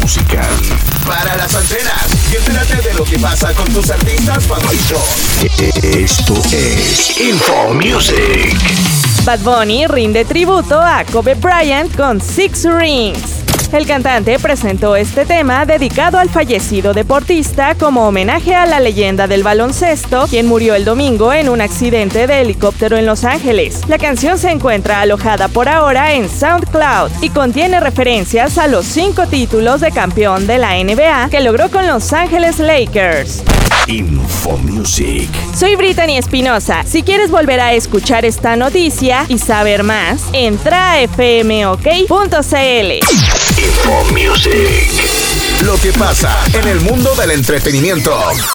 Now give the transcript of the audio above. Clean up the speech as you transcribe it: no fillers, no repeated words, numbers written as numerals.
musical. Para las antenas y entérate de lo que pasa con tus artistas favoritos. Esto es Info Music. Bad Bunny rinde tributo a Kobe Bryant con Six Rings. El cantante presentó este tema dedicado al fallecido deportista como homenaje a la leyenda del baloncesto, quien murió el domingo en un accidente de helicóptero en Los Ángeles. La canción se encuentra alojada por ahora en SoundCloud y contiene referencias a los 5 títulos de campeón de la NBA que logró con Los Ángeles Lakers. Info Music. Soy Brittany Espinosa. Si quieres volver a escuchar esta noticia y saber más, entra a fmok.cl. Info Music. Lo que pasa en el mundo del entretenimiento.